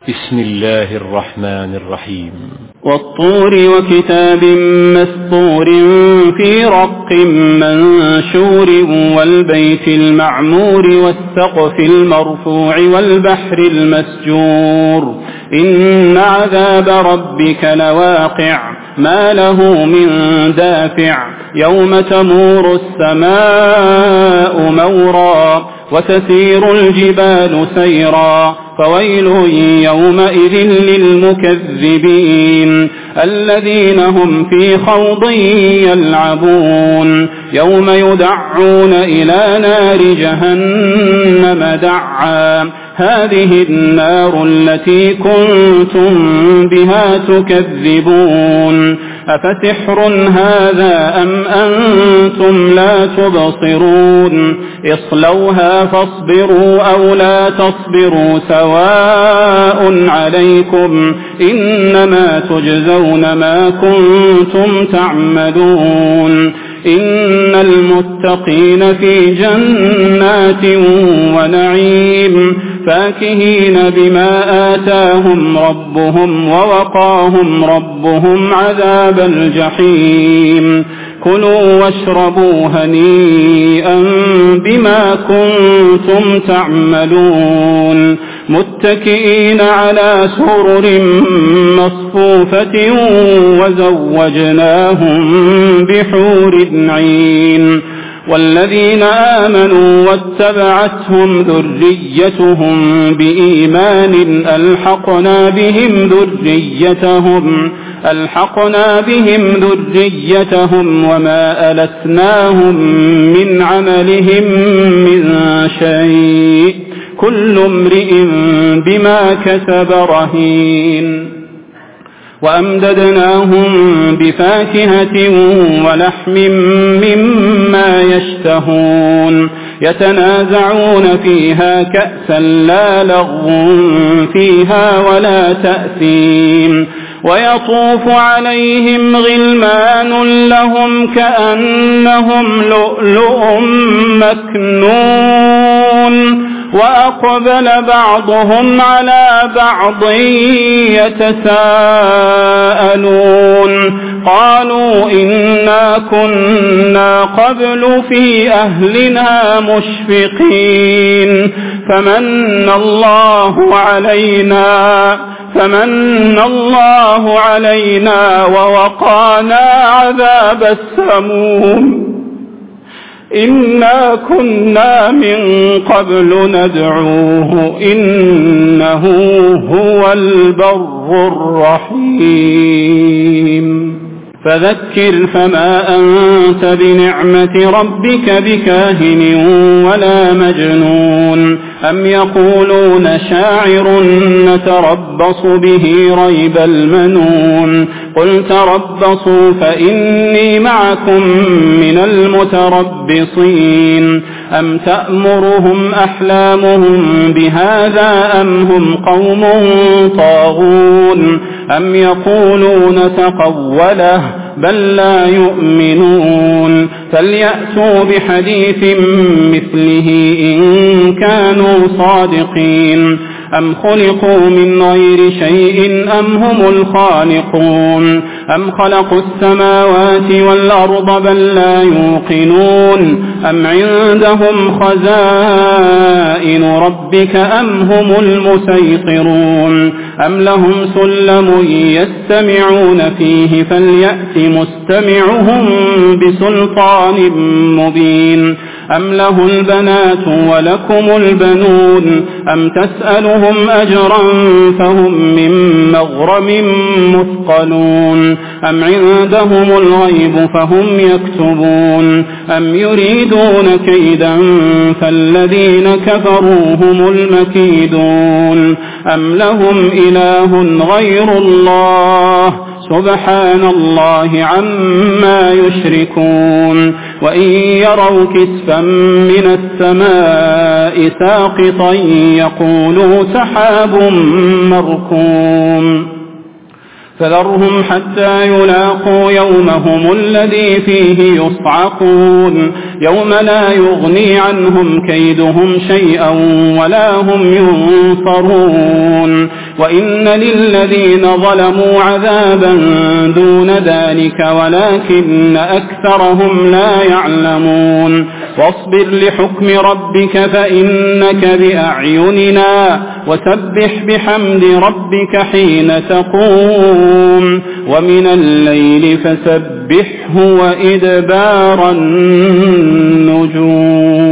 بسم الله الرحمن الرحيم. والطور وكتاب مسطور في رق منشور والبيت المعمور والسقف المرفوع والبحر المسجور إن عذاب ربك لواقع ما له من دافع يوم تمور السماء مورا وتسير الجبال سيرا فويل يومئذ للمكذبين الذين هم في خوض يلعبون يوم يدعون إلى نار جهنم دعا هذه النار التي كنتم بها تكذبون أفسحر هذا أم أنتم لا تبصرون اصلوها فاصبروا أو لا تصبروا سواء عليكم إنما تجزون ما كنتم تعملون إن المتقين في جنات ونعيم فاكهين بما آتاهم ربهم ووقاهم ربهم عذاب الجحيم كلوا واشربوا هنيئا بما كنتم تعملون متكئين على سرر مصفوفة وزوجناهم بحور عين والذين آمنوا واتبعتهم ذريتهم بإيمان ألحقنا بهم ذريتهم وما ألتناهم من عملهم من شيء كل امرئ بما كسب رهين وأمددناهم بفاكهة ولحم مما يشتهون يتنازعون فيها كأسا لا لغو فيها ولا تأثيم ويطوف عليهم غلمان لهم كأنهم لؤلؤ مكنون وأقبل بعضهم على بعض يتساءلون قالوا إنا كنا قبل في أهلنا مشفقين فمن الله علينا ووقانا عذاب السموم إنا كنا من قبل ندعوه إنه هو البر الرحيم فذكر فما أنت بنعمة ربك بكاهن ولا مجنون أم يقولون شاعر نتربص به ريب المنون قل تربصوا فإني معكم من المتربصين أم تأمرهم أحلامهم بهذا أم هم قوم طاغون أم يقولون تقوله بل لا يؤمنون فليأتوا بحديث مثله إن كانوا صادقين أم خلقوا من غير شيء أم هم الخالقون أم خلقوا السماوات والأرض بل لا يوقنون أم عندهم خزائن ربك أم هم المسيطرون أم لهم سلم يستمعون فيه فليأت مستمعهم بسلطان مبين أم له البنات ولكم البنون أم تسألهم أجرا فهم من مغرم مثقلون أم عندهم الغيب فهم يكتبون أم يريدون كيدا فالذين كفروا هم المكيدون أم لهم إله غير الله سبحان الله عما يشركون وإن يروا كسفا من السماء ساقطا يقولوا سحاب مركوم فذرهم حتى يلاقوا يومهم الذي فيه يصعقون يوم لا يغني عنهم كيدهم شيئا ولا هم ينصرون وإن للذين ظلموا عذابا دون ذلك ولكن أكثرهم لا يعلمون واصبر لحكم ربك فإنك بأعيننا وسبح بحمد ربك حين تقوم ومن الليل فسبحه وإدبار النجوم